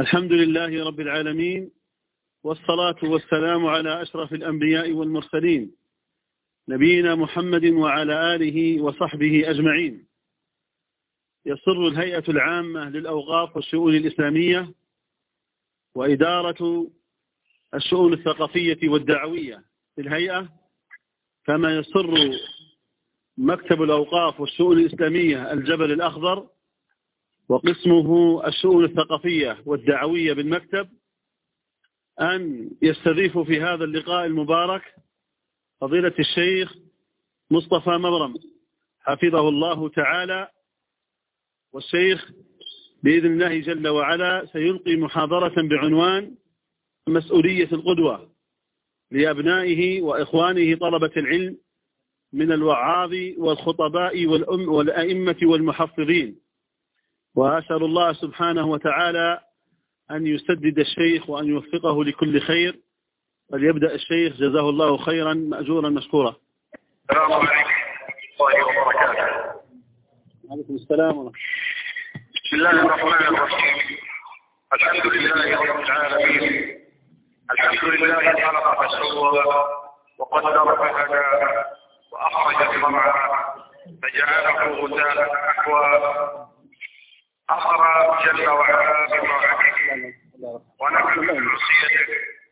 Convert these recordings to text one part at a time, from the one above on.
الحمد لله رب العالمين، والصلاة والسلام على أشرف الأنبياء والمرسلين نبينا محمد وعلى آله وصحبه أجمعين. يسر الهيئة العامة للأوقاف والشؤون الإسلامية وإدارة الشؤون الثقافية والدعوية في الهيئة، كما يسر مكتب الأوقاف والشؤون الإسلامية الجبل الأخضر وقسمه الشؤون الثقافية والدعوية بالمكتب، أن يستضيفوا في هذا اللقاء المبارك فضيلة الشيخ مصطفى مبرم حفظه الله تعالى. والشيخ بإذن الله جل وعلا سيلقي محاضرة بعنوان مسؤولية القدوة لأبنائه وإخوانه طلبة العلم من الوعاظ والخطباء والأئمة والمحفظين. وأسأل الله سبحانه وتعالى أن يسدد الشيخ وأن يوفقه لكل خير. فليبدأ الشيخ جزاه الله خيرا مأجورا مشكورا. السلام عليكم ورحمة الله وبركاته. وعليكم السلام ورحمة الله. بسم الله الرحمن الرحيم. الحمد لله رب العالمين. الحمد لله خلق فسوى وقدر فهدى وأخرج المرعى فجعله غثاء أحوى. أمر جل وعلا بطاعته ونحن بمعصيته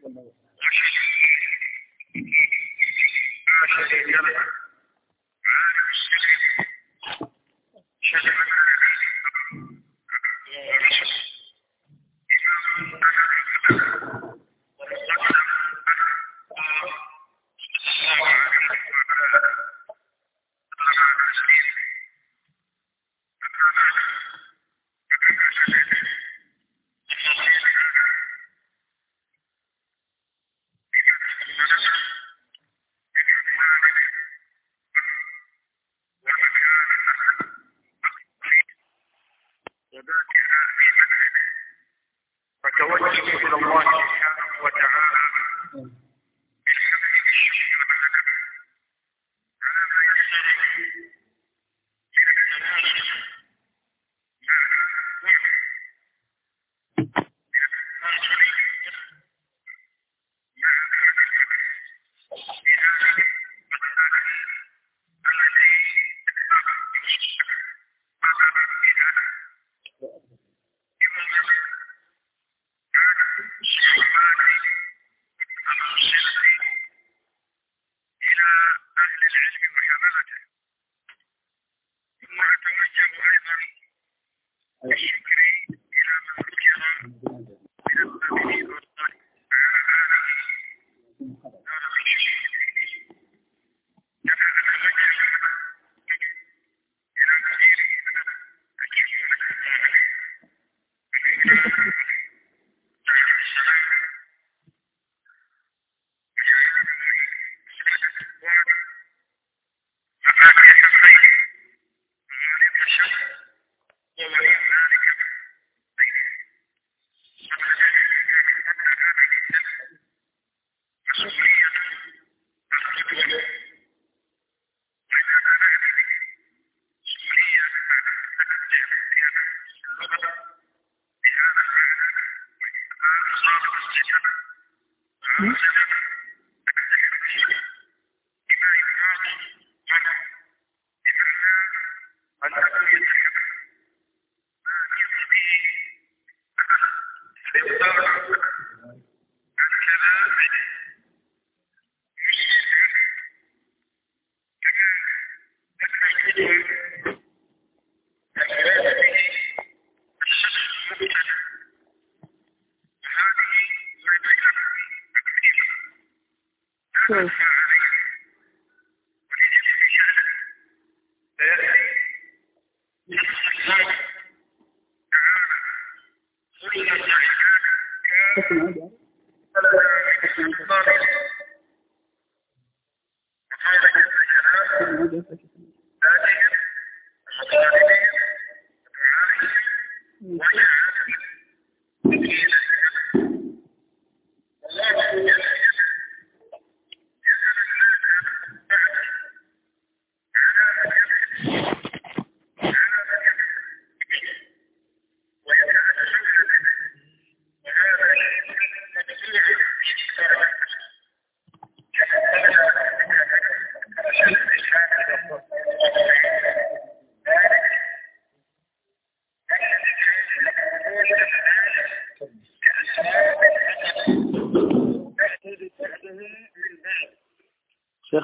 لا شريك له عالم السر شرف فتوجه إلى الله سبحانه وتعالى بالحمد بالشكر والأدب على ما يسر من التناسب مع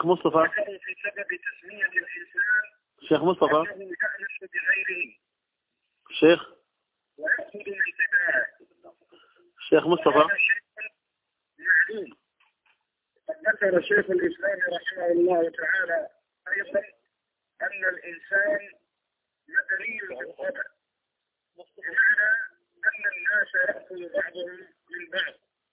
شيخ مصطفى. في سبب تسمية الإنسان شيخ مصطفى. أنه يأنس بغيره شيخ. ويقصد الانتفاع. شيخ مصطفى. معلوم. قد ذكر شيخ الإسلام رحمه الله تعالى أيضا أن الإنسان مدني بالطبع، بمعنى أن الناس يأكل بعضهم من بعض.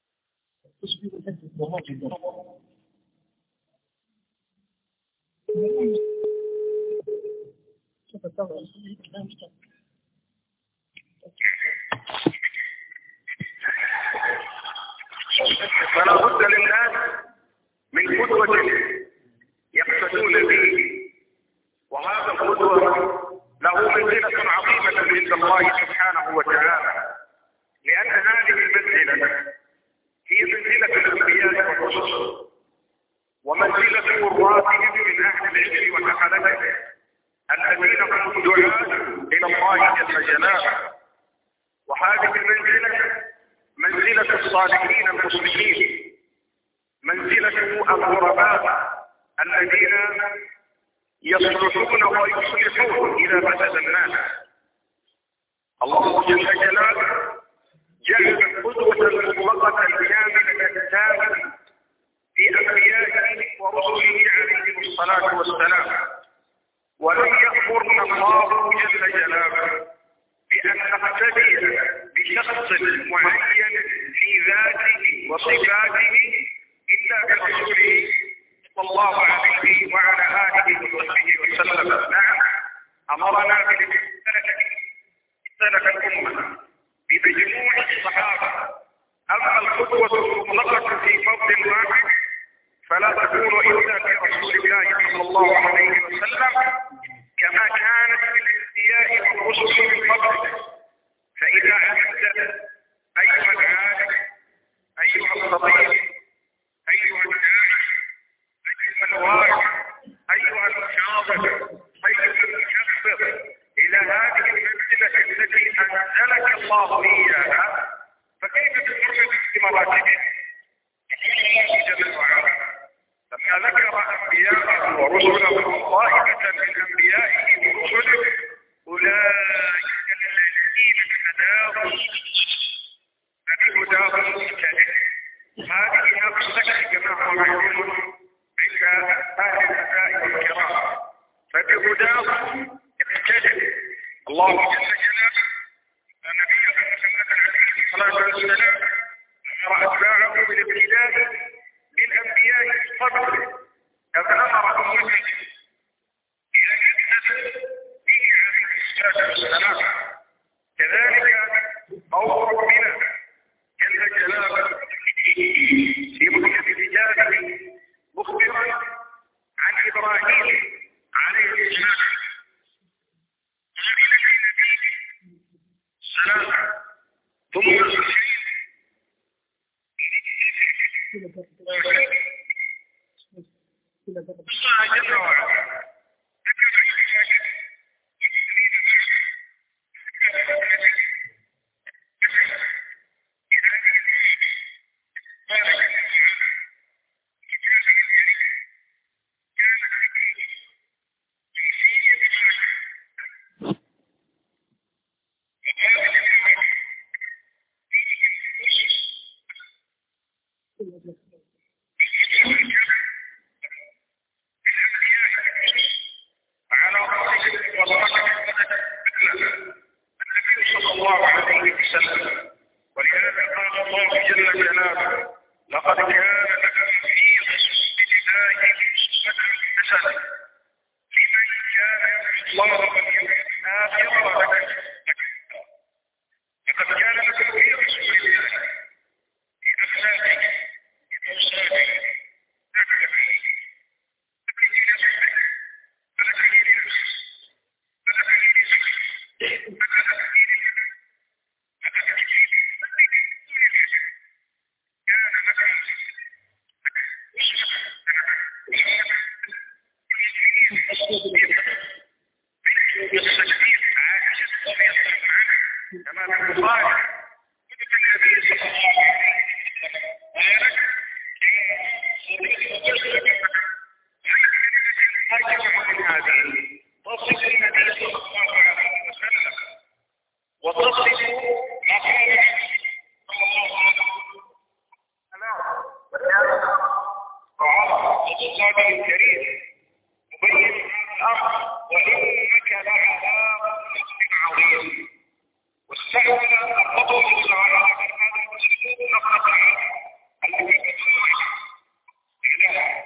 فلا بد للناس من قدوة يقتدون به، وهذا القدوة له منزلة عظيمة عند الله سبحانه وتعالى، لأن هذه المنزلة هي منزلة الأنبياء والرسل ومنزلة وراتهم من أهل العلم وحملته الذين هم الدعاة إلى الله جل جلاله. وهذه المنزلة منزلة الصالحين المسلمين، منزلة الغرباء الذين يصلحون ويصلحون إذا فسد الناس. الله جل جلاله جعل القدوة المطلقة الكاملة التامة في أنبيائه ورسله عليهم الصلاة والسلام، ولم يأمرنا الله جل جلاله بأن نقتدي بشخص معين في ذاته وصفاته إلا برسوله صلى الله عليه وعلى آله وصحبه وسلم. نعم، أمرنا بسلك الأمة بمجموع الصحابة. أما القدوة المطلقة في فضل واحد فلا تكون إلا برسول الله صلى الله عليه وسلم، كما كانت في الأنبياء والرسل من قبله. فإذا علمت أيها العالم، أيها الطبيب، أيها الداعي، أيها الوارث، أيها المحاضر، أيها المكفر، إلى هذه المنزلة التي أنزلك الله إياها، فكيف تمر باستمراراتك؟ جل وعلا لما ذكر أنبياءه ورسله طائفة من أنبيائه ورسله أولئك الذين هداهم فبهداهم مقتدئ. هذه نفسك كما هو معلوم عند أهل الآباء والكرام، فبهداهم اقتدئ. الله جل جلاله نبيه محمد عليه الصلاة والسلام أمر أتباعه بالاقتداء بالأنبياء من قبله، كما أمر أمته إلى أن يقتدوا به عليه الصلاة والسلام. كذلك قول ربنا جل جلاله في محكم كتابه مخبرا عن إبراهيم عليه السلام ثم جل وعلا كتابه الكريم مبين هذا الأمر وإنك لعلى خلق عظيم. واستعمل الرب جل وعلا في هذا الأسلوب لفظة التي تدل على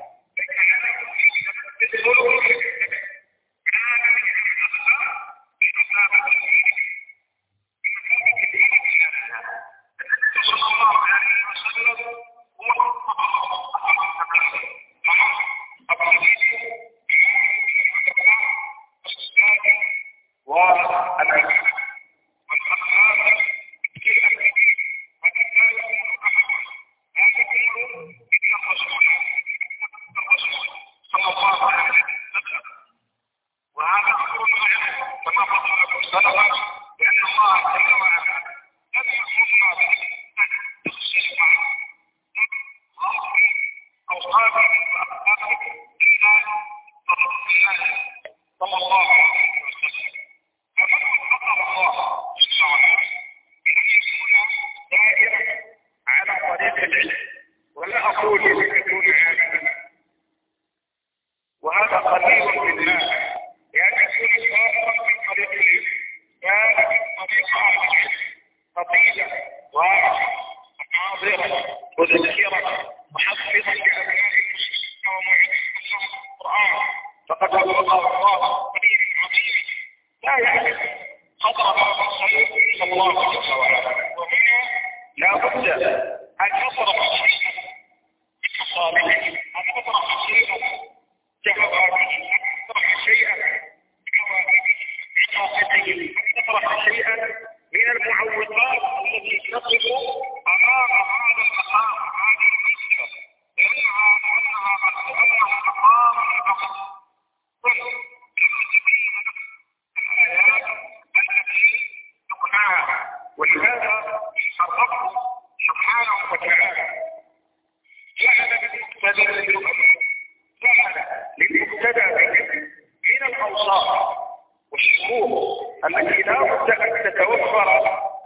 التي لا بد أن تتوفر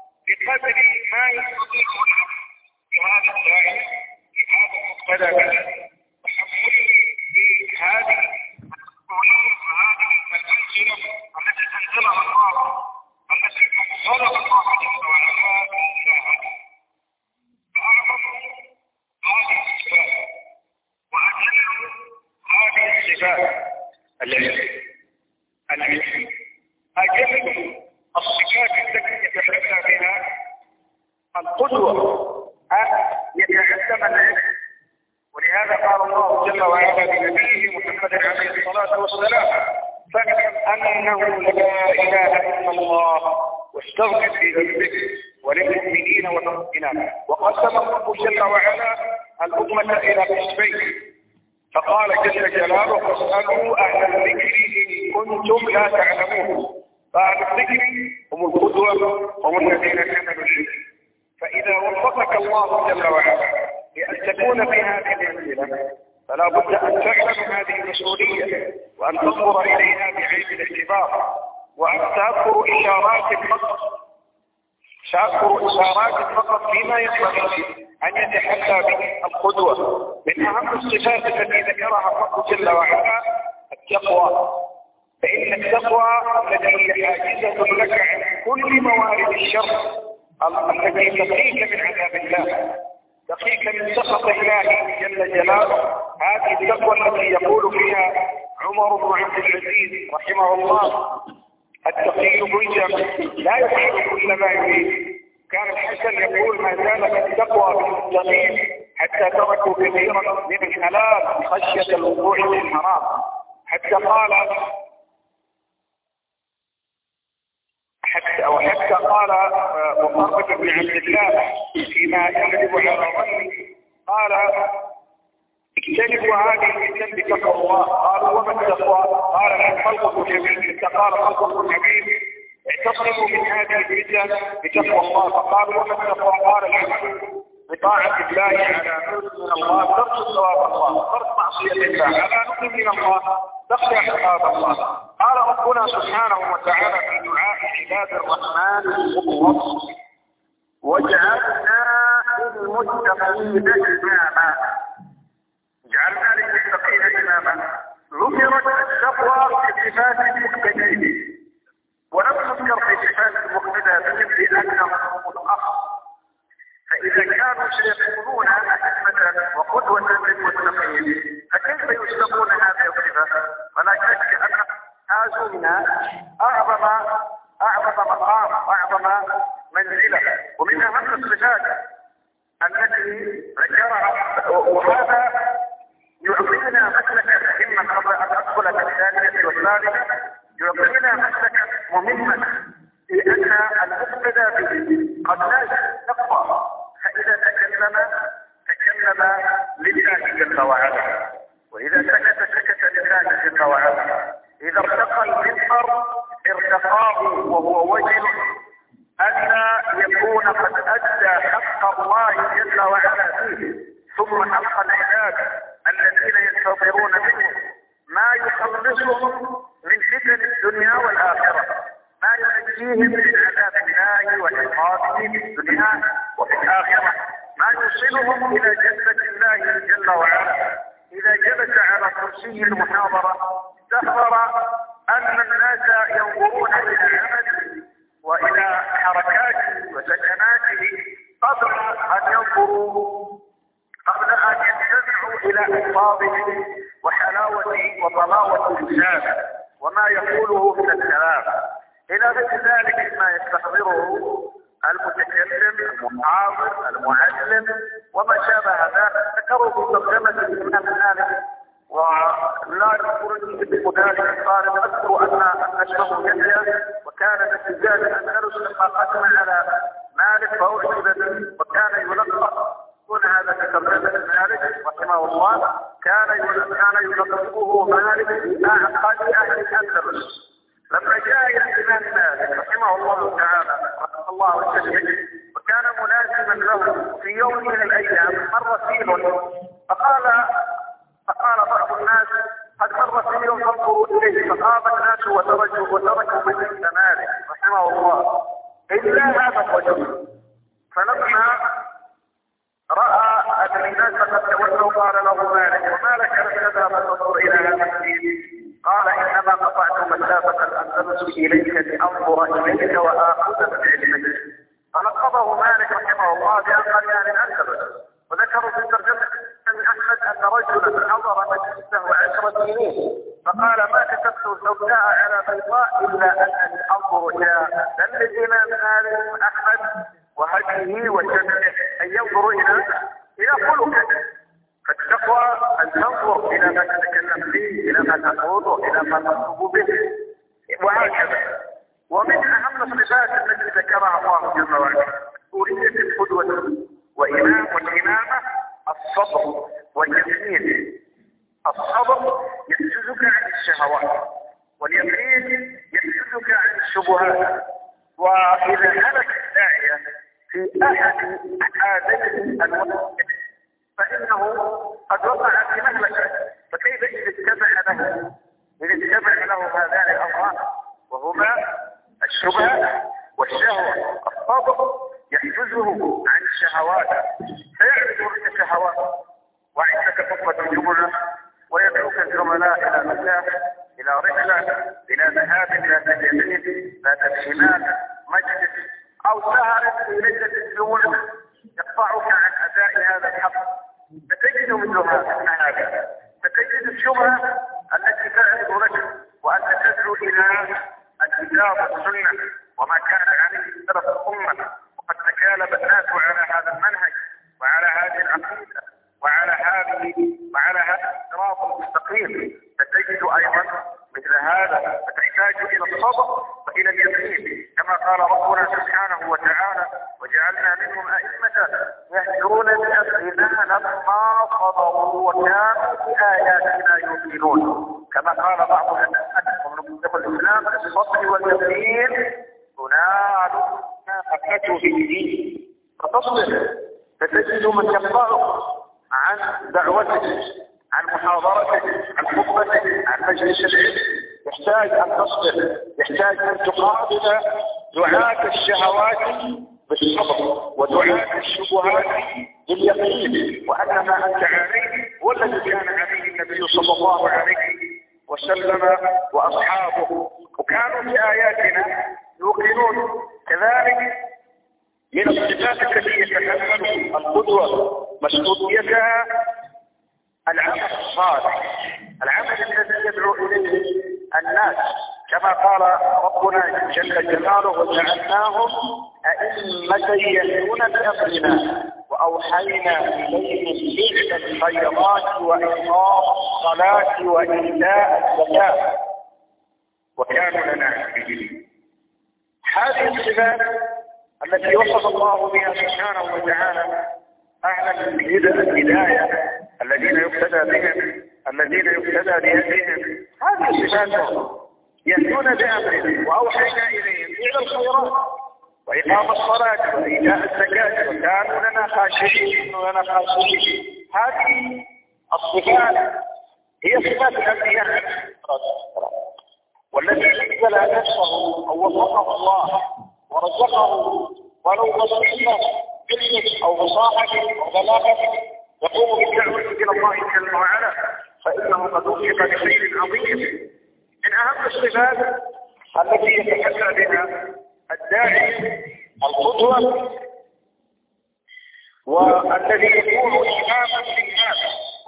بقدر ما يستطيع هذا الداعي في هذا المقتدى به وحصوله في هذه المنزلة التي أنزلها الله التي أنزلها الله جل وعلا إياها. فأعظم هذه الصفات وأجل هذه الصفات التي أجل الصفات التي يتحدى بها القدوة أن يتعلم العلم. ولهذا قال الله جل وعلا لنبيه محمد عليه الصلاة والسلام: فاعلم أنه لا إله إلا الله واستغفر لذنبك وللمؤمنين والمؤمنات. وقسم الله جل وعلا الأمة إلى قسمين، فقال جل جلاله: فاسألوا أهل الذكر إن كنتم لا تعلمون. فأهل الذكر هم القدوة، هم الذين كملوا الشرك. فإذا وفقك الله جل وعلا لأن تكون في هذه المنزلة فلا بد أن تعلم هذه المسؤولية وأن تنظر إليها بعين الاعتبار، وأن تذكر إشارات فقط فيما ينبغي أن يتحلى به القدوة. من أهم الصفات التي ذكرها الله جل وعلا التقوى، فإن التقوى التي هي حاجزة لك عن كل موارد الشر التي تقيك من عذاب الله، تقيك من سخط الله جل جلاله. هذه التقوى التي يقول فيها عمر بن عبد العزيز رحمه الله: التقي منجم لا يفعل كل ما يريد. كان الحسن يقول: ما زالت التقوى بالمتقين حتى تركوا كثيرا من الحلال خشية الوقوع في الحرام. حتى قال مقرب بن عبد الله فيما يغلب على ظني، قال: اجتنبوا هذه الفتن بتقوى الله. قالوا: وما التقوى؟ قال: الخلق جميل. قال خلق حبيب: اعتصموا من هذه الفتن بتقوى الله. فقالوا: وما التقوى؟ قال: العمل بطاعة الله على نور من الله ترجو ثواب الله، ترك معصية الله على نور من الله تخشى عقاب الله. قال ربنا سبحانه وتعالى في دعاء عباد الرحمن المخلص: وجعلنا للمتقين إماما. جعلنا للمتقين إماما. ذكرت التقوى في صفات المقتدين ولم تذكر في صفات المقتدى بأنهم الأخ. فإذا كانوا سيكونون أئمة وقدوة للمتقين فكيف يسلبون هذه الصفة؟ ولا شك أن هذا من أعظم مقام أعظم منزلة ومن أهم الصفات التي ذكرها، وهذا يعطينا مسلكا مهما قبل أن أدخل في الثانية والثالثة، يعطينا مسلكا مهما في أن المقتدى به قد لا يتقوى، فإذا تكلم لله جل وعلا، وإذا سكت لله جل وعلا، إذا ارتقى المنبر ارتقاه وهو وجه ألا يكون قد أدى حق الله جل وعلا فيه، ثم حق العباد الذين ينتظرون منه ما يخلصهم من فتن الدنيا والآخرة، ما ينجيهم من عذاب الله وعقابه في الدنيا وفي الآخرة، ما يوصلهم إلى جنة الله جل وعلا. إذا جلس على كرسي المحاضرة استحضر أن الناس ينظرون إلى عمله وإلى حركاته وسكناته قبل أن ينظروا، قبل أن يستمعوا إلى ألفاظه وحلاوة وطلاوة لسانه وما يقوله من الكلام، إلى غير ذلك ما يستحضره المتكلم المحاضر المعلم وما شابه ذلك. ذكروا في ترجمة الإمام مالك ولا يذكرني بذلك الطالب، أذكر أن أشبه جدا وكان الاتجاه الأندلس لما قدم على مالك فأعجب به وكان يلقب كل هذا في ترجمة مالك رحمه الله، كان يلقبه مالك بأعقل أهل الأندلس. لما جاء الإمام مالك رحمه الله تعالى رحمه الله الجميع وكان ملازما له في يوم من الأيام مر فيل، فقال بعض الناس قد مر فيل فانظروا إليه، فقام الناس وتركوا مجلس مالك رحمه الله إلا هذا الرجل. فلما رأى أن الناس قد تولوا قال له مالك وما لك لم تذهب تنظر إلى هذا الفيل؟ قال إنما قطعت مسافة الأندلس إليك لأنظر إليك وآخذ بعلمك. فلقبه مالك رحمه الله بأقل أهل الأندلس. وذكروا في ترجمة أحمد أن رجلا حضر مجلسه 10 سنين فقال ما كتبت سوداء على بيضاء إلا أنني أنظر إلى دم الإمام مالك أحمد وهديه وجمعه أن ينظر إلى خلقه. فالتقوى أن تنظر إلى ما تتكلم به، إلى ما تقول، إلى ما تطلب به، وهكذا. ومن أهم الصفات التي ذكرها الله جل وعلا أريد القدوة والإمامة الصبر واليقين. الصبر يحجزك عن الشهوات واليقين يحجزك عن الشبهات. وإذا هلك الداعية في أحد هذين الوقت فإنه قد وقع في مهلكة، فكيف إذا اتبع له هذان الأمران وهما الشبهات والشهوة. الصبر يحجزه عن الشهوات فيعرض لك شهوات وعندك خطبة الجمعة ويدعوك الزملاء إلى مساء إلى رحلة إلى ذهاب ذات اليمين ذات الشمال مجلس أو سهر في ليلة الجمعة يقطعك عن أداء هذا الحق، فتجد مثل هذا، فتجد الشبهة التي تعرض لك وأنت تدعو إلى الكتاب والسنة وما كان عليه سلف الأمة، وقد تكالب الناس على هذا المنهج وعلى هذه العقيدة وعلى هذا الصراط المستقيم، فتجد أيضا مثل هذا، فتحتاج إلى الصبر وإلى اليقين كما قال ربنا سبحانه وتعالى وجعلنا منهم أئمة يهدون بأمرنا لما صبروا وكانوا بآياتنا يوقنون، كما قال بعض ومن الإسلام الصبر واليقين تنال نفقته في الدين. فتصبر فتجد من يقطعك عن دعوتك عن محاضرتك عن خطبتك عن مجلس العلم، يحتاج أن تصبر، يحتاج أن تقابل دعاة الشهوات بالصبر ودعاة الشبهات باليقين، وأن ما أنت عليه هو الذي كان عليه النبي صلى الله عليه وسلم وأصحابه، وكانوا في آياتنا يوقنون كذلك من الصفات التي يتكلم القدوة مسؤوليتها العمل الصالح، العمل الذي يدعو إليه الناس، كما قال ربنا جل جلاله: وجعلناهم أئمة يهدون بأمرنا وأوحينا إليهم فعل الخيرات وإقام الصلاة وإيتاء الزكاة وكانوا لنا عابدين. هذه الصفات التي وصف الله بها سبحانه وتعالى أهل الهداية الذين يقتدى بهم، الذين يقتدى بهديهم، هذه صفاتهم يهدون بأمرنا وأوحينا إليهم فعل الخيرات وإقام الصلاة وإيتاء الزكاة وكانوا لنا خاشعين. هذه الصفات هي صفات الأنبياء والذي ابتلى نفسه أو وفقه الله ورزقه ولو بسيطا بعلم أو بصاحة أو بلاغة يقوم بالدعوة إلى الله جل وعلا، فإنه قد وفق بخير عظيم. من أهم الصفات التي يتحدى بها الداعي القدوة والذي يكون إماما للناس،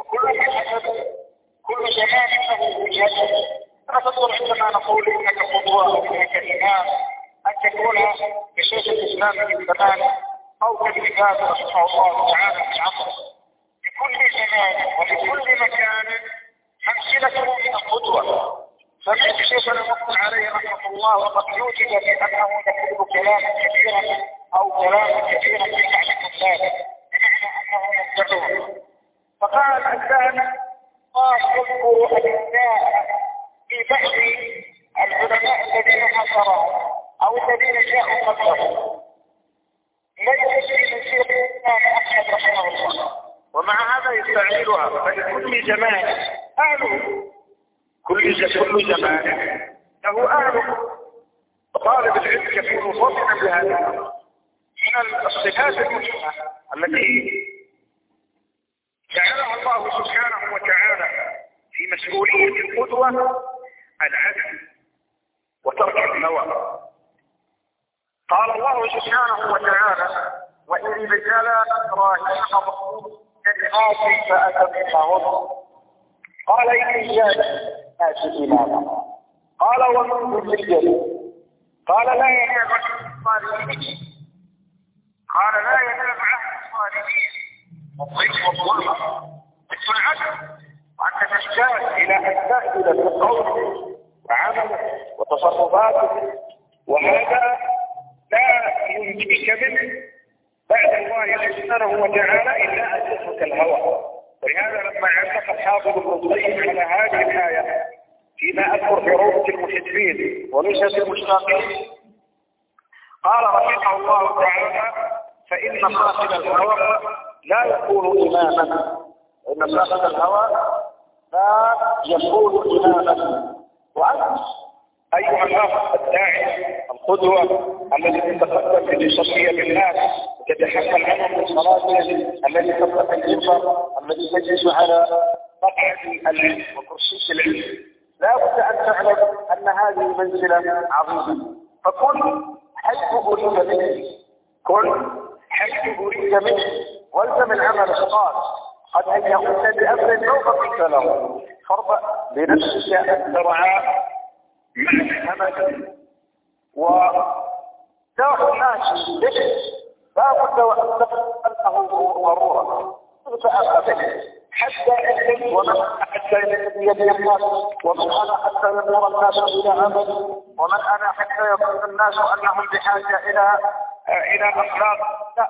كل زمان له وجهته. لا تقول عندما نقول إنك قدوة أو إنك إمام أن تكون كشيخ الإسلام من زمان أو كالكتاب رحمه الله تعالى في عصره. لكل زمان ولكل مكان منزلته من القدوة. سمعت شيخنا مقبل عليه رحمه الله وقد يوجد بأنه يقول كلاما كثيرا أو كلاما كثيرا في تعليم الناس بمعنى أنه يدعوه، فقال الآن ما يذكر الإنسان في بعض العلماء الذين حصروا أو الذين جاءوا قبله ليس في مسير الإمام أحمد رحمه الله، ومع هذا يستعملها. فلكل زمان أهله، كل زمان له أهله، وطالب العلم يكون فضلا بهذا. من الصفات المهمة التي جعلها الله سبحانه وتعالى في مسؤولية القدوة العدل وترك الهوى. قال الله سبحانه وتعالى: وإن ابتلى إبراهيم ربه كلمات فأتمهن قال إني آتي إماما قال ومن ذريتي قال لا ينام عهد الصالحين والضيف والظلم مثل العدل، وأنت تحتاج إلى أن تأخذ في قوله وعمله وتصرفاته، وهذا لا ينجيك منه بعد الله سبحانه وتعالى إلا أن تترك الهوى. ولهذا لما علق الحافظ ابن القيم على هذه الآية فيما أذكر في روضة المحبين وليس المشتاقين، قال رحمه الله تعالى: فإن صاحب الهوى لا يكون إماما، إن صاحب الهوى لا يكون إماما. وأنت أيها الأخ الداعي القدوة الذي تتقدم بتصفية بالناس وتتحمل عنهم من صلاته، الذي تفتح المنبر، الذي تجلس على مقعد العلم وكرسي العلم، لا بد أن تعلم أن هذه منزلة عظيمة. فكن حيث أريد منك، كن حيث أريد منك، والزم العمل الصالح. قد أن يقوم بأمر لو بقيت له، فارضى بنفسك أن ترعى مع همك وداخل الناس به، لا بد وأن تفعله ضرورة فأخذ به حتى أنت ومن حتى يدي الناس، ومن أنا حتى ينظر الناس إلى عمل، ومن أنا حتى يظن الناس أنهم بحاجة إلى أخلاق. لا،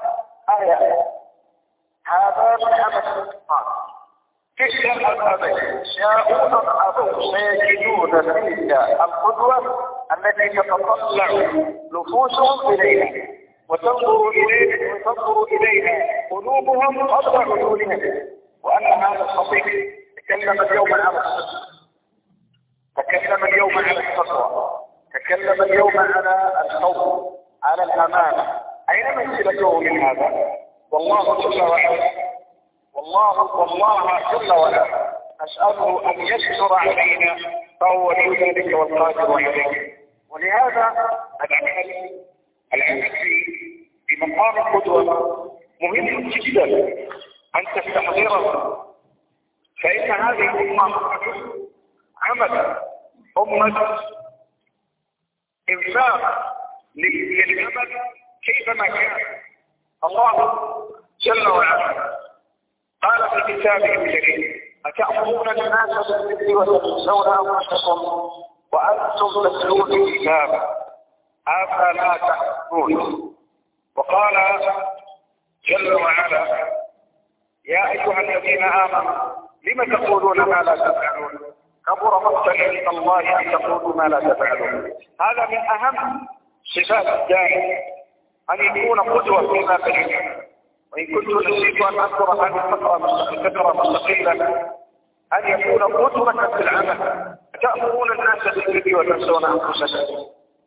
هذا من عمل الصالح. تلك الأبد شاءون أبوا سيجدون فيك القدوة التي تتطلع نفوسهم إليها وتنظر إليها قلوبهم قبل عيونهم. وأن هذا الصديق تكلم اليوم على الصدق، تكلم اليوم على التقوى، تكلم اليوم على الخوف، على الأمانة. أين منزلته من هذا؟ والله جل وعلا نسأله أن يستر علينا فهو ولي ذلك والقادر عليه. ولهذا العمل في مقام القدوة مهم جدا أن تستحضره، فإن هذه الأمة عمل أمة إنفاق للعمل كيفما كان. الله جل وعلا قال في كتابه الكريم: أتأمرون الناس بالبر وتنسون أنفسكم وأنتم تتلون الكتاب أفلا تعقلون. وقال جل وعلا: يا أيها الذين آمنوا لم تقولون ما لا تفعلون كبر مقتا عند الله أن تقولوا ما لا تفعلون. هذا من أهم صفات الداعي، أن يكون قدوة فيما بيننا. وإن كنت نسيت أن أذكر هذه الفكرة مستقلة، أن يكون قدوة في العمل. تأمرون الناس بالبر وتنسون أنفسكم،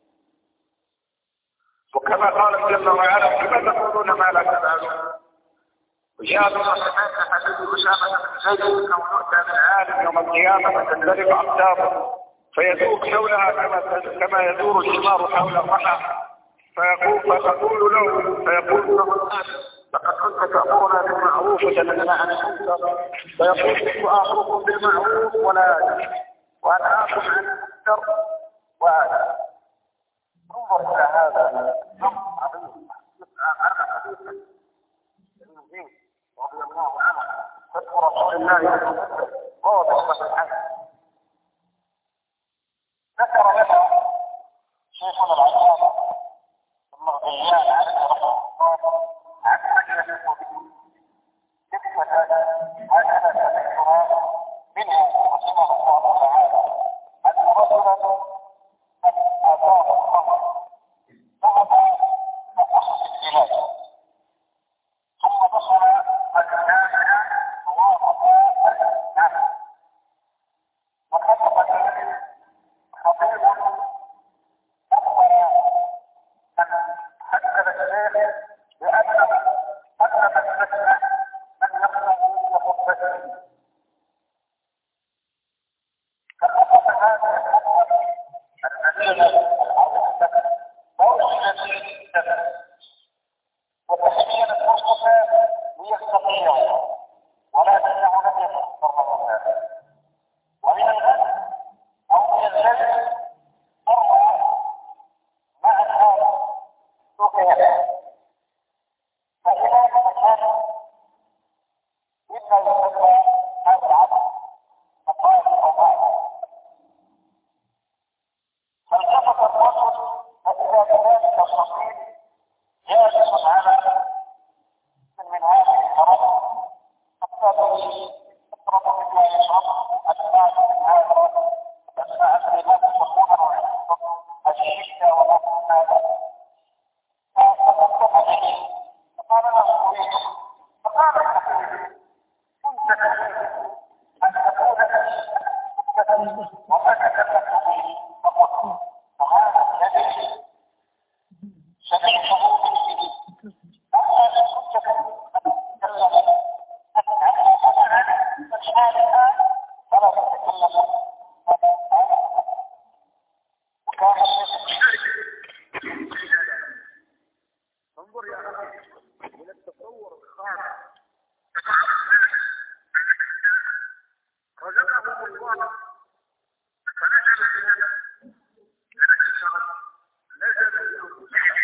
وكما قال جل وعلا: لم تقولون ما لا تفعلون. وجاء من صحيح حديث أسامة بن زيد أنه يؤتى بالعالم يوم القيامة فتندلق أقدامه فيدور حولها كما يدور الحمار حول الرحى، فيقول له الناس: لقد كنت تأمرنا بالمعروف وتنهانا عن المنكر. فيقول: كنت آمركم بالمعروف وأنهاكم عن المنكر. وهذا انظر إلى هذا عظيم. رضي الله عنه صدق رسول الله وهو بصفة الحج. ذكر لنا شيخنا العلامة ابن الغيان عليه رحمه الله عن مجلس قصة هكذا سمعتها منه رحمه الله تعالى أن رجلا أتاه الله ذهب وقصد البلاد ثم دخل الجامع ووافق الناس وخطب ذلك خطيب أخبر أن حدث الشيخ بأنه أسلم المسجد أن يخطب وخطبته، فخطب هذه الخطبة المدينة العظيمة موجودة في السنة وتحين الفرصة ليستطيعوا، ولكنه لم يتصرف هذا. ومن الغد أو من الجلد مرة مع الناس سكيا، فإذا مكان إما يسمى هذا العبد مقال أو بعض، فالتفت الرجل فإذا كذلك الصحيح جالس على من هذه الحرم حتى تشرب مما يشربه أسماء من هذا أسماء الكلمات تكون وعندهم الشدة ونحو هذا. فقال إليه فقال له أريد، فقال الحبيب: كنت تريد أن تكون لي وما تكلمت به فقلت فهذا الذي سمعته مني. أما إن كنت تتكلم عن حالها فلا تتكلم. وكان الشيخ انظر يا أخي من التصور الخاطئ رزقهم الله فنزل في هذا الشرف نزل بأنفسهم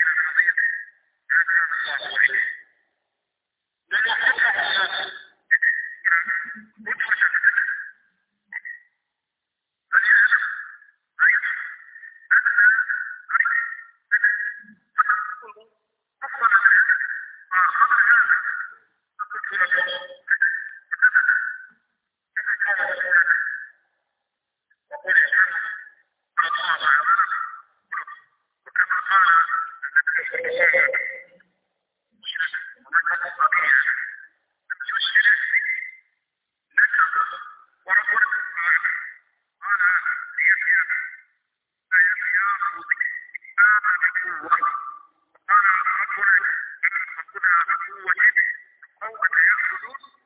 قوة يأخذون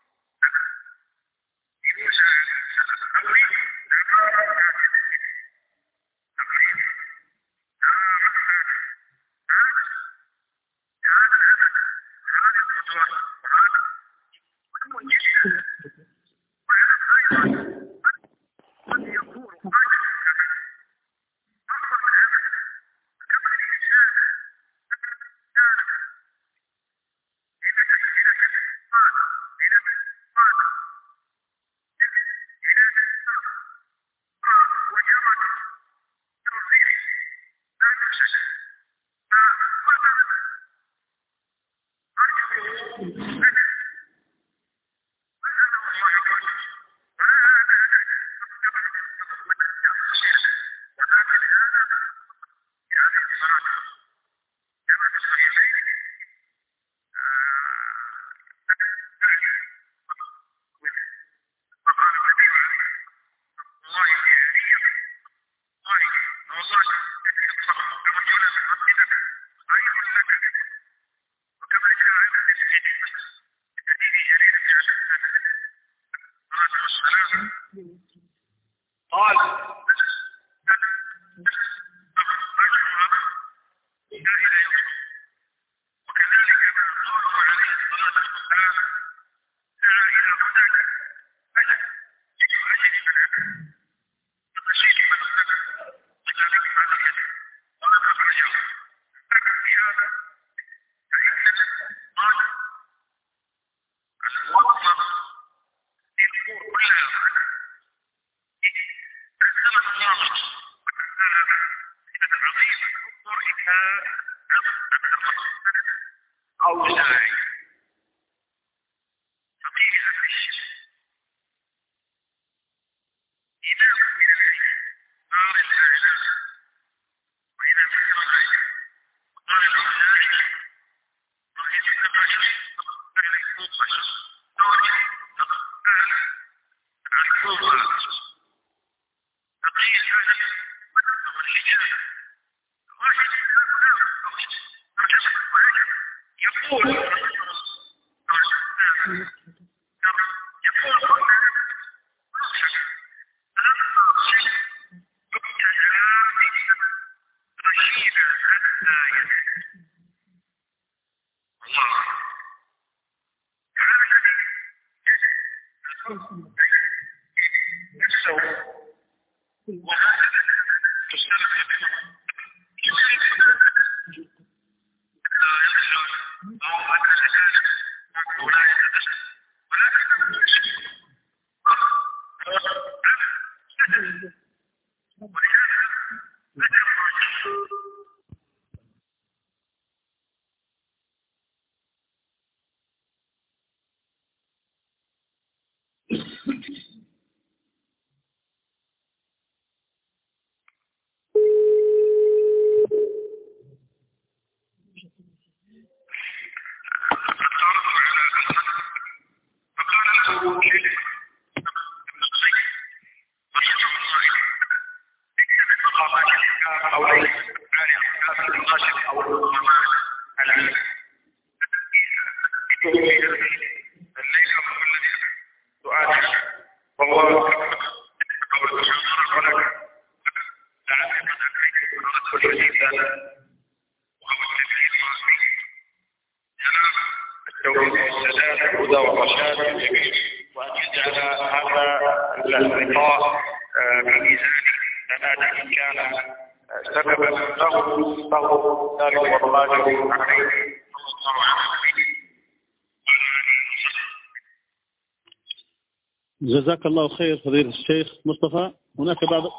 جزاك الله خير فضيلة الشيخ مصطفى. هناك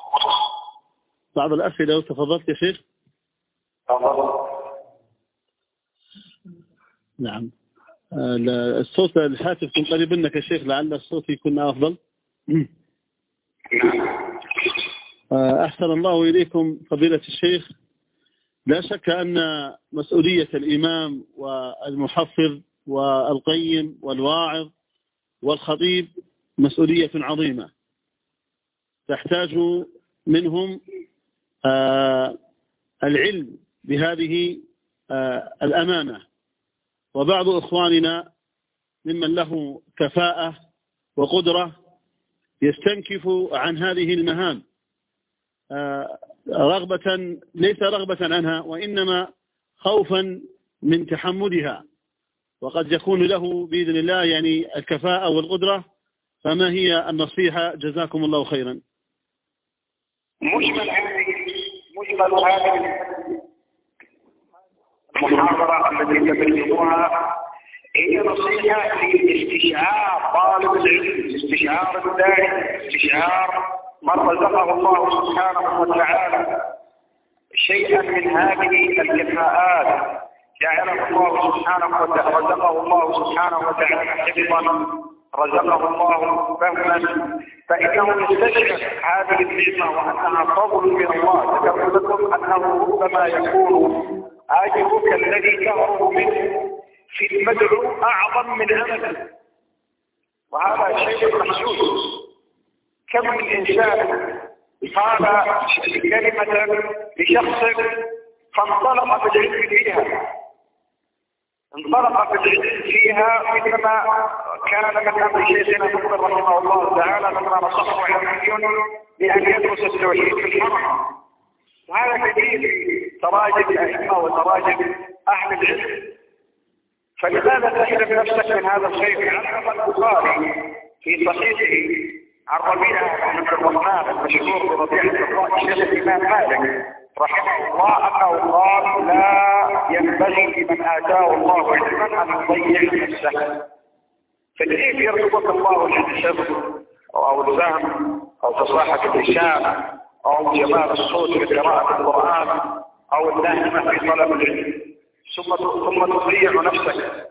بعض الأسئلة لو تفضلت يا شيخ. نعم. الصوت الهاتف يكون قريب منك يا شيخ، لعل الصوت يكون أفضل. أحسن الله إليكم فضيلة الشيخ. لا شك أن مسؤولية الإمام والمحفظ والقيم والواعظ والخطيب مسؤولية عظيمة تحتاج منهم العلم بهذه الأمانة. وبعض إخواننا ممن له كفاءة وقدرة يستنكف عن هذه المهام رغبة، ليس رغبة عنها وإنما خوفا من تحملها، وقد يكون له بإذن الله يعني الكفاءة والقدرة. فما هي النصيحة؟ جزاكم الله خيرا. مجمل هذه المحاضرة التي تبلغها هي نصيحة العلم، استشعار الداعي، استشعار من رزقه الله سبحانه وتعالى شيئا من هذه الكفاءات جعله الله سبحانه وتعالى، رزقه الله سبحانه وتعالى حفظا، رزقه الله فهما، فإنه يستشعر هذه النعمة وأنها فضل من الله. ذكرت لكم أنه ربما يكون أجرك الذي تهرب منه في المدعو أعظم من عمله، وهذا شيء محسوس. كم من إنسان قال كلمة لشخص فانطلق في العلم فيها، انطلق في العلم فيها مثلما كان من أمر شيخنا مقبل رحمه الله تعالى لما نصحه علي بأن يدرس التوحيد في الحرم. وهذا كثير في تراجم الأئمة وتراجم أهل العلم. فلماذا تحرم نفسك من هذا الخير؟ علم البخاري في صحيحه عن ربيعة بن الرحمن المشهور بربيعة الرأي شيخ الإمام مالك رحمه الله أنه قال: لا ينبغي لمن آتاه الله علما أن يضيع نفسه. فكيف يرزقك الله الحساب أو الفهم أو فصاحة اللسان أو جمال الصوت في قراءة القرآن أو النهمة في طلب العلم، ثم تضيع نفسك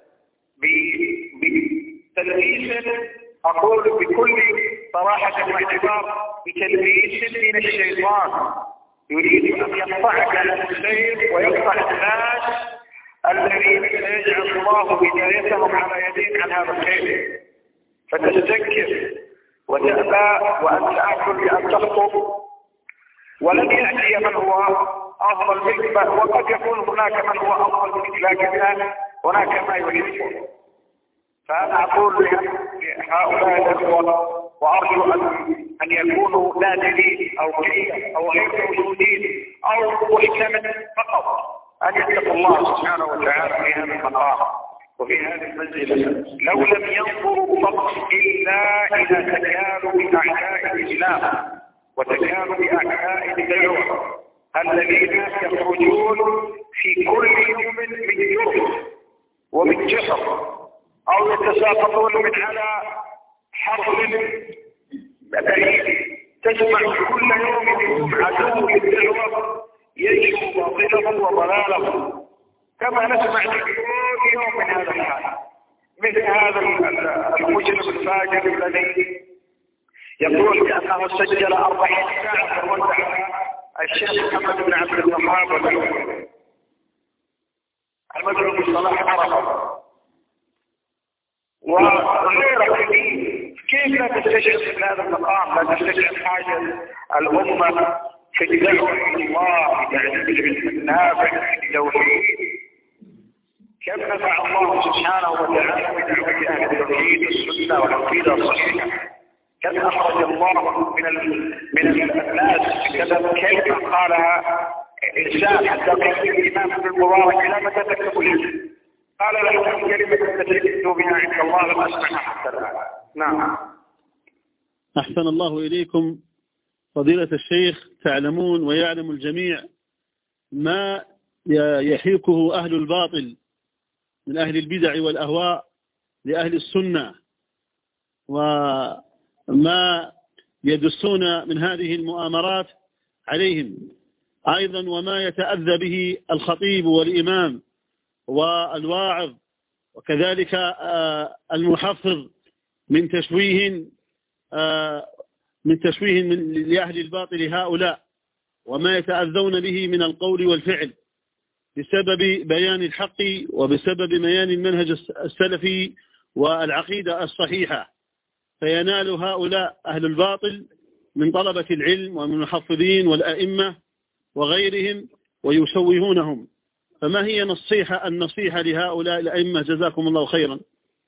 بتلبيس، أقول بكل صراحة واعتبار، بتلبيس من الشيطان يريد أن يقطعك عن الخير ويقطع الناس الذين سيجعل الله هدايتهم على يديك عن هذا الخير، فتستنكر وتأبى وأنت آكل بأن تخطب ولن يأتي من هو أفضل منك، وقد يكون هناك من هو أفضل منك لكن هناك ما يحبه. فأنا أقول لهؤلاء الأخوة وأرجو أن يكونوا نادرين أو قليلا أو غير موجودين أو محكمة فقط، أن يتقوا الله سبحانه وتعالى في هذا المقام وفي هذه المنزلة. لو لم ينظروا فقط إلا إلى تكالب أعداء الإسلام وتكالب أعداء الدعوة الذين يخرجون في كل يوم من يوم ومن جسر أو يتساقطون من على حرف بعيد، تسمع كل يوم عدو للدعوة ينشر باطله وضلاله، كما نسمع كل يوم من هذا الحال. مثل هذا المجرم الفاجر الذي يقول بأنه سجل 40 ساعة وودع الشيخ محمد بن عبد الوهاب المدعو بصلاح عرفة وغير كثير. كيف لا تستشعر في هذا المقام، لا تستشعر حاجة الأمة في الدعوة إلى الله، بالعلم النافع، التوحيد؟ كم نفع الله سبحانه وتعالى بدعوة أهل التوحيد والسنة والعقيدة الصحيحة؟ كم أخرج الله من الناس كلمة قالها إنسان حتى قال الإمام ابن المبارك: إلى متى تكتب العلم؟ قال له: كلمة التي تكتب بها عند الله لم أسمعها حتى الآن. نعم. أحسن الله إليكم فضيلة الشيخ. تعلمون ويعلم الجميع ما يحيكه أهل الباطل من أهل البدع والأهواء لأهل السنة، وما يدسون من هذه المؤامرات عليهم أيضا، وما يتأذى به الخطيب والإمام والواعظ وكذلك المحفظ من تشويه لأهل الباطل هؤلاء، وما يتأذون به من القول والفعل بسبب بيان الحق وبسبب بيان المنهج السلفي والعقيدة الصحيحة. فينال هؤلاء أهل الباطل من طلبة العلم ومن المحفظين والأئمة وغيرهم ويشوهونهم. فما هي النصيحة لهؤلاء الأئمة جزاكم الله خيرا؟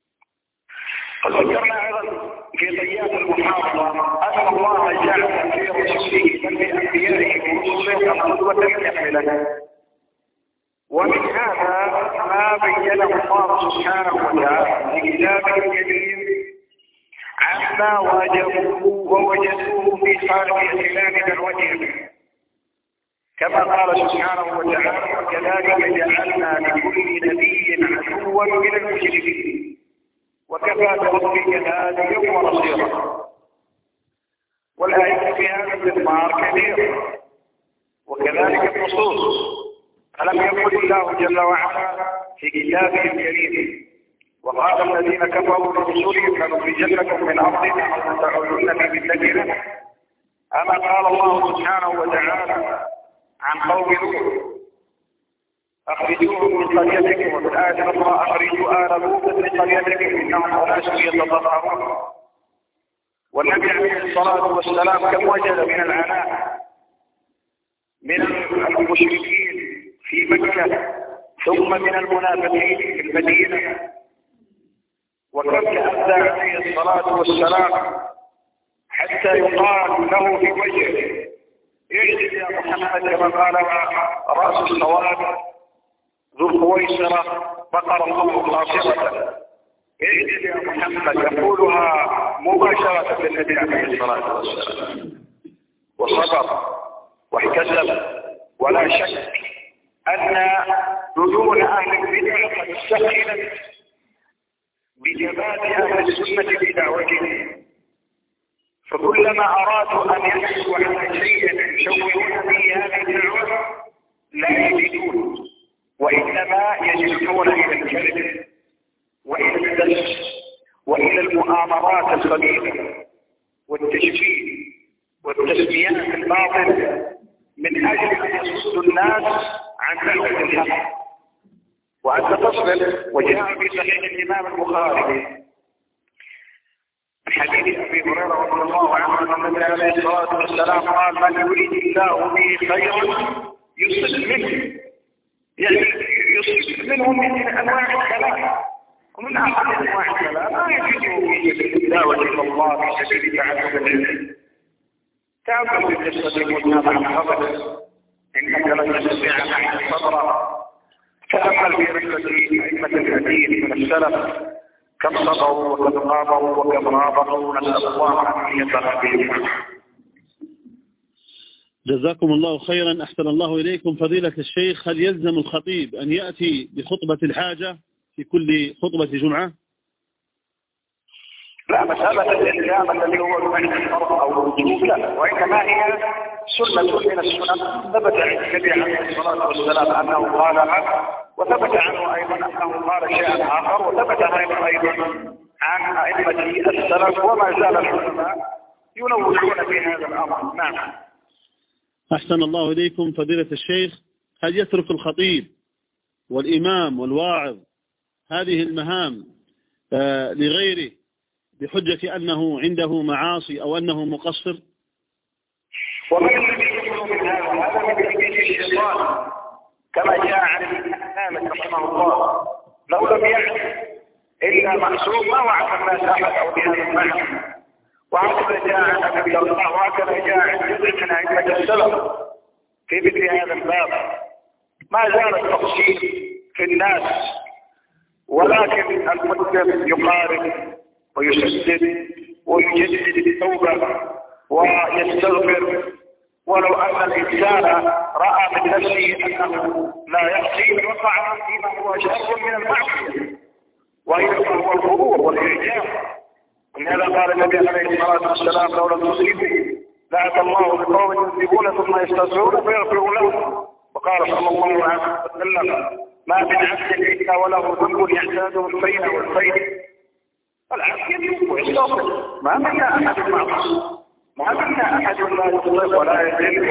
ذكرنا أيضا في طيات المحاضرة أن الله جعل في رسله بل في أنبيائه ورسله قدوة كاملة، ومن هذا ما بينه الله سبحانه وتعالى في كتابه الكريم عما ووجدوه في خارج اعتلال الوجه، كما قال سبحانه وتعالى: وكذلك جعلنا لكل نبي عدوا من المجرمين. وكفى بربك هاديا ونصيرا. والآية في هذا المضمار كثيرة، وكذلك النصوص. ألم يقل الله جل وعلا في كتابه الكريم: وقال الذين كفروا لرسلهم لنخرجنكم من أرضنا أو لتعودن في ملتنا. أما قال الله سبحانه وتعالى عن قوم لوط: أخرجوهم من قريتكم، وفي الآية الأخرى: أخرجوا آل لوط من قريتكم إنهم أناس يتطهرون. والنبي عليه الصلاة والسلام كم وجد من العناء من المشركين في مكة ثم من المنافقين في المدينة، وكم تأذى عليه الصلاة والسلام حتى يقال له في وجهه: اعجل يا محمد، كما قال رأس السواد ذو الخويصرة بقر الله خاصرة. اعجل يا محمد، يقولها مباشرة للنبي عليه الصلاة والسلام. وصبر واحتسب، ولا شك أن ديون أهل البدع قد استخدمت بجمال أهل السنة في دعوتهم، فكلما أرادوا أن يحسوا على شيء يشوهون به هذه الدعوة لا يجدون، وإنما يجدون إلى الكذب وإلى الدس وإلى المؤامرات الخبيثة والتشبيه والتسميات الباطلة من أجل أن يصد الناس عن دعوة الحق. وأنت تصبر. وجاء في صحيح الإمام البخاري حديث أبي هريرة رضي الله عنه أن النبي عليه الصلاة والسلام قال: من يريد الله به خيرا يصب منه، يعني يصب منه من أنواع الكلام، ومن أحد أنواع الكلام ما يجده في سبيل الدعوة إلى الله، في سبيل تعلم العلم. تعلم بالقصة المتابعة عن خبر إنك لن تستطيع أن تحت صدرا. تأمل في رحلة أئمة الحديث من السلف كم صبروا وكم غابروا وكم رابطوا، نسأل الله أن يتقى بهم. جزاكم الله خيرا، أحسن الله إليكم. فضيلة الشيخ، هل يلزم الخطيب أن يأتي بخطبة الحاجة في كل خطبة جمعة؟ لا، مسألة الإلزام الذي هو بمعنى الفرض أو الوجوب لا، وإنما هي سنة من السنن ثبت عن النبي عليه الصلاة والسلام أنه قالها، وثبت عنه أيضا أنه قال شيئا آخر، وثبت أيضا عن أئمة السلف، وما زال العلماء ينوعون في هذا الأمر. نعم. أحسن الله إليكم. فضيلة الشيخ، هل يترك الخطيب والإمام والواعظ هذه المهام لغيره بحجة أنه عنده معاصي أو أنه مقصر؟ ومن الذي يقول من هذا من تلبيس الشيطان، كما جاء عن الإمام رحمه الله: لو لم يعلم إلا معصوم ما وعد الناس أحد أو بهذا المعنى. وهكذا جاء عن أبي الدرداء، وهكذا جاء عن جزء من أئمة السلف في مثل هذا الباب. ما زال التقصير في الناس، ولكن المسلم يقارب ويسدد ويجدد التوبة ويستغفر، ولو أن الإنسان رأى من نفسه أنه لا يحصي وقع فيما هو شر من المعصية، وهو الغرور والإعجاب. ولهذا قال النبي عليه الصلاة والسلام: لو لم تسلموا لأتى الله بقوم يذنبون ثم يستغفرون فيغفر لهم. وقال صلى الله عليه وسلم: ما من عبد إلا وله ذنب يعتاده البين والبين. العبد يتوب ويستغفر، ما منا أحد معصوم، ما منا أحد لا يطلق ولا يذل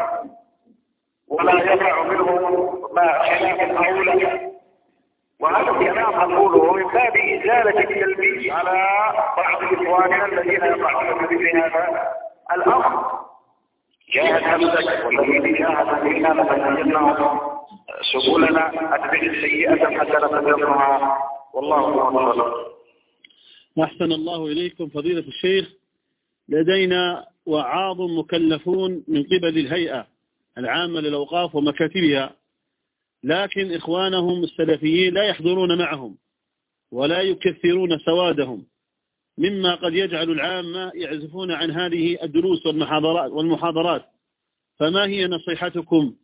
ولا يقع منه ما خلاف الأولى. وهذا الكلام أقوله من باب إزالة التلبيس على بعض إخواننا الذين يقعون في مثل هذا الأمر. جاهد نفسك، والذين جاهدوا فينا لنهدينهم سبلنا، أتبع السيئة حسنة تمحها، والله أكبر. أحسن الله إليكم. فضيلة الشيخ، لدينا وعاظ مكلفون من قبل الهيئة العامة للأوقاف ومكاتبها، لكن إخوانهم السلفيين لا يحضرون معهم ولا يكثرون سوادهم، مما قد يجعل العامة يعزفون عن هذه الدروس والمحاضرات. فما هي نصيحتكم؟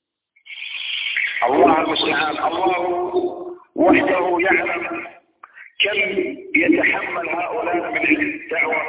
الله المستعان. الله وحده يعلم كم يتحمل هؤلاء من الدعوة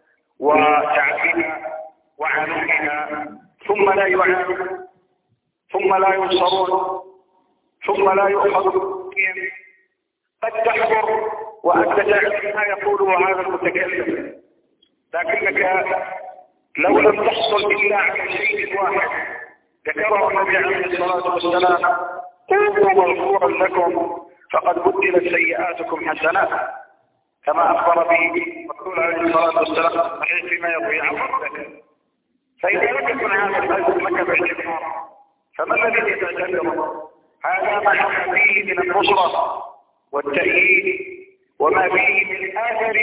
وتعبها وعنائها ثم لا يعانون، ثم لا ينصرون، ثم لا يؤخذ بهم. قد تحضر وأنت تعلم ما يقوله هذا المتكلم، لكنك لو لم تحصل إلا على شيء واحد ذكره النبي عليه الصلاة والسلام: قوموا مغفورا لكم فقد بدلت سيئاتكم حسنات، كما أخبر به الرسول عليه الصلاة والسلام صحيح فيما يروي عن ربك. فإذا لم يكن هذا الأجر لك باعتبار، فما الذي يتجلى؟ هذا ما حكى فيه من النصرة والتأييد، وما فيه من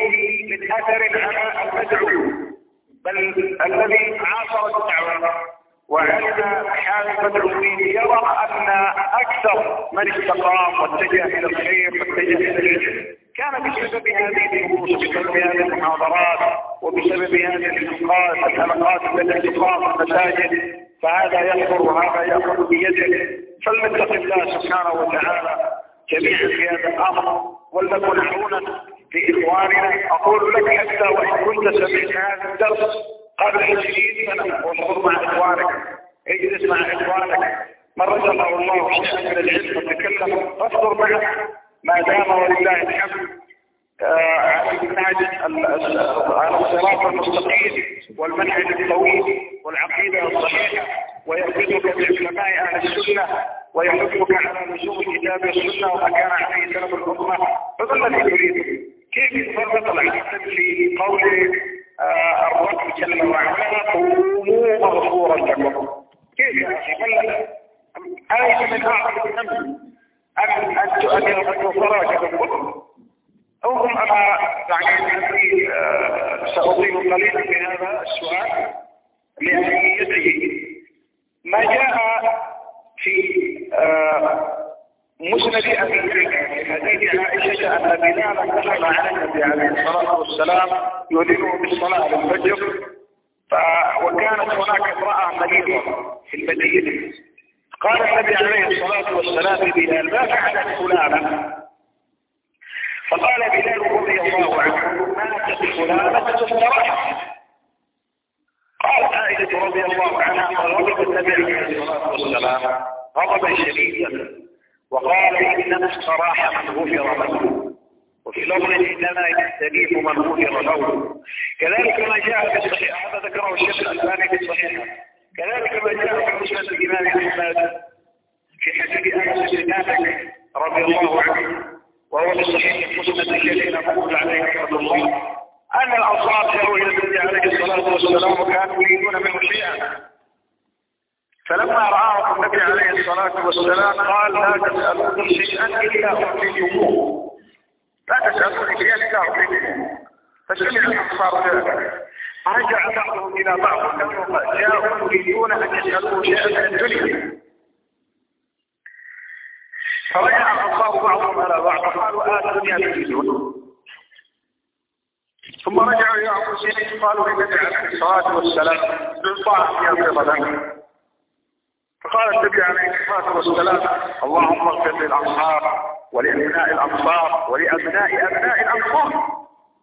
أثر على المدعو، بل الذي عاصر الدعوة وعلم حال المدعوين يرى أن أكثر من استقام واتجه إلى الخير واتجه إلى العلم كان بسبب هذه الدروس وبسبب هذه المحاضرات وبسبب هذه الحلقات التي تقام في المساجد. فهذا يحضر وهذا يأخذ بيده، فلنتق الله سبحانه وتعالى جميعا في هذا الأمر، ولنكن عونا لإخواننا. أقول لك حتى وإن كنت سمعت هذا الدرس قبل 20 سنة واصبر مع إخوانك، اجلس مع إخوانك، من رزقه الله شيئا من العلم وتكلم فاصبر معه ما دام ولله الحمد على المنهج على الصراط المستقيم والمنهج الطويل والعقيدة الصحيحة، ويربطك بعلماء أهل السنة ويحثك على لزوم الكتاب والسنة وما كان عليه سلف الأمة. فما الذي تريده؟ كيف يفرق العقل في قول الرب جل وعلا: قوموا مغفورا لكم؟ كيف يا أخي؟ آية من أعظم الأمر أن تؤدي الغفرات لكم. أولا أنا يعني سأطيل قليلا في هذا السؤال لأهميته. ما جاء في مسند أبي يعلى في حديث عائشة أن بلالا دخل على النبي عليه الصلاة والسلام يؤذنه بالصلاة للفجر، وكانت هناك امرأة مريضة في المدينة. قال النبي عليه الصلاة والسلام لبلال: ما فعلت فلانة؟ فقال بلال رضي الله عنه: ماتت فلانة تستراح. قالت عائشة رضي الله عنها: فغضب النبي عليه الصلاة والسلام غضبا شديدا وقال: إنما استراح من غفر له، وفي لفظ إنما يستريح من غفر له. كذلك ما جاء في الصحيح، هذا ذكره الشيخ الألباني في الصحيح. كذلك ما جاء في مسند الإمام أحمد في حديث أنس بن مالك رضي الله عنه، وهو في صحيح مسند شيخنا محمود عليه رحمه الله، أن الأنصار جاءوا إلى النبي عليه الصلاة والسلام وكانوا يريدون منه شيئا، فلما رآهم النبي عليه الصلاة والسلام قال: لا تسألوني شيئا إلا أعطيتموه، لا تسألوني شيئا إلا أعطيتموه. فسمع الأنصار ذلك، فرجع بعضهم إلى بعض جاءوا يريدون أن يسألوا شيئا من الدنيا، فرجع الأنصار بعضهم على بعض قالوا: الدنيا تريدون. ثم رجعوا إلى أنفسهم قالوا للنبي عليه الصلاة والسلام: بالطاعة يغفر لنا. فقال النبي عليه الصلاة والسلام: اللهم اغفر للأنصار ولأبناء الأنصار ولأبناء أبناء الأنصار.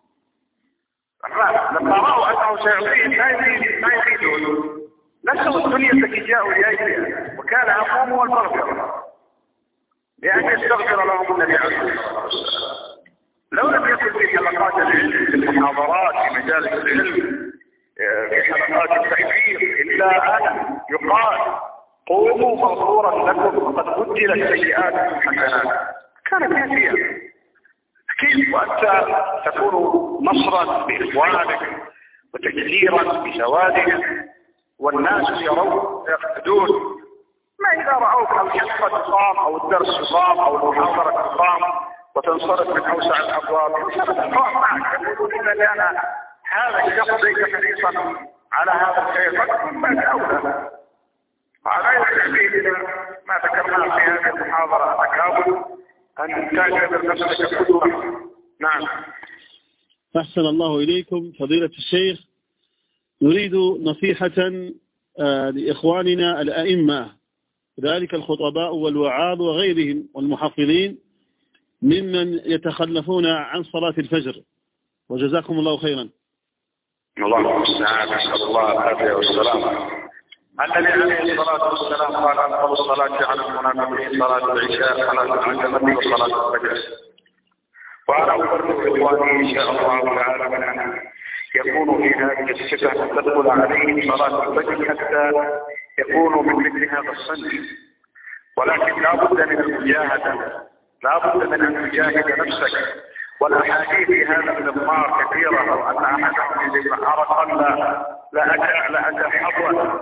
لما رأوا أنه سيعطيهم ما يريدون، نسوا الدنيا التي جاءوا إليها، وكان همهم المغفرة لأن يستغفر لهم النبي عليه الصلاة والسلام. لو لم يكن في حلقات العلم، في المحاضرات، في مجالس العلم، في حلقات التحذير، إلا أن يقال: قوموا مغفورا لكم وقد بدلت سيئاتكم حسنات، كان كافيا. كيف وأنت تكون نصرا بإخوانك وتكثيرا بسوادهم والناس يرون يقتدون؟ ما إذا رأوك الحلقة تقام أو الدرس يقام أو المحاضرة تقام وتنصرف من أوسع الأبواب تقام معك، يقولون لنا هذا الشخص ليس حريصا على هذا الشيء، فكن ما تأوله. هذا يحتاج ما ذكرناه في هذه المحاضرة: تكابل أن تعتبر نفسك قدوة. نعم. أحسن الله إليكم فضيلة الشيخ. نريد نصيحة لإخواننا الأئمة، ذلك الخطباء والوعاظ وغيرهم والمحفظين، ممن يتخلفون عن صلاة الفجر، وجزاكم الله خيرا. اللهم المستعان، نسأل الله العافية والسلامة. النبي عليه الصلاة والسلام قال أفضل الصلاة على المنافقين صلاة العشاء، صلاة العتمة، وصلاة الفجر. وأنا أفرق إخواني إن شاء الله تعالى من أن يكونوا في هذه الصفة تدخل عليهم صلاة الفجر حتى يكونوا من مثل هذا الصنف. ولكن لا بد من المجاهدة، لا بد من أن تجاهد نفسك. والأحاديث في هذا المضمار كثيرة، وأن أحدهم إذا عرقا لا أتى حظوا،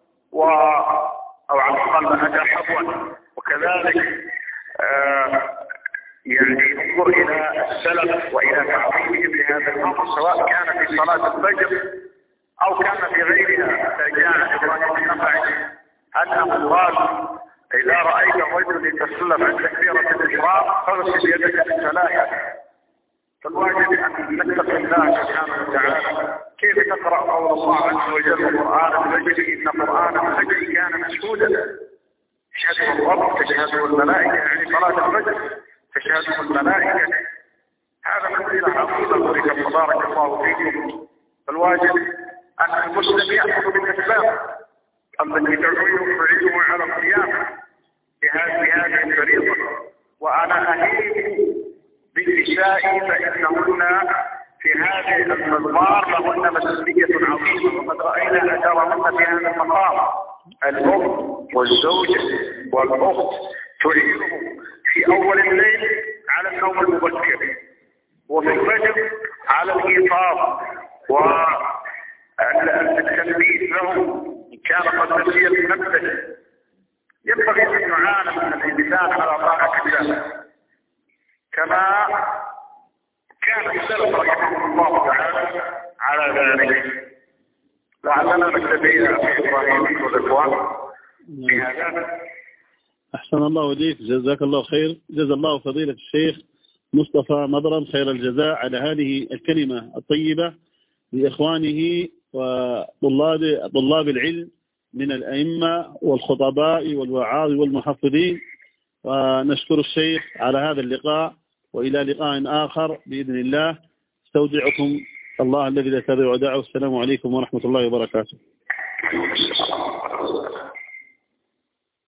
أو عرقا لا أتى حظوا. وكذلك يعني انظر إلى السلف وإلى تعظيمهم لهذا الأمر، سواء كان في صلاة الفجر أو كان في غيرها. فجاء إبراهيم النخعي أنه قال: إذا رأيت الرجل يتسلف عند تكبيرة الإحرام فاغسل يدك بالثلاثة. فالواجب أن نتقي الله سبحانه وتعالى. كيف تقرأ قول الله عز وجل: قرآن الفجر إن قرآن الفجر كان مشهودا. تشهده الرب، تشهده الملائكة، يعني صلاة الفجر تشهده الملائكة. هذا منزلة عظيمة ولك تبارك الله فيكم. فالواجب أن المسلم يأخذ بالأسباب التي تعينه على القيام بهذه الفريضة. وأنا أهيب بالنساء فإنهن في هذه المضمار لهن مسؤولية عظيمة، وقد رأينا أثرهن في هذا المقام. الأم والزوجة والأخت تعينه في أول الليل على النوم المبكر، وفي الفجر على الإيقاظ والتنبيه له إن كان قد نسي نفسه. ينبغي أن يعانى من الإنسان على طاعة الله كما كان السلف رحمه الله تعالى على ذلك. لعلنا نكتفي في إبراهيم والإخوان بهذا. أحسن الله إليك، جزاك الله خير. جزا الله فضيلة الشيخ مصطفى مضرم خير الجزاء على هذه الكلمة الطيبة لإخوانه وطلاب العلم من الأئمة والخطباء والوعاظ والمحفظين. ونشكر الشيخ على هذا اللقاء، وإلى لقاء آخر بإذن الله. استودعكم الله الذي لا تضيع ودائعه. السلام عليكم ورحمة الله وبركاته.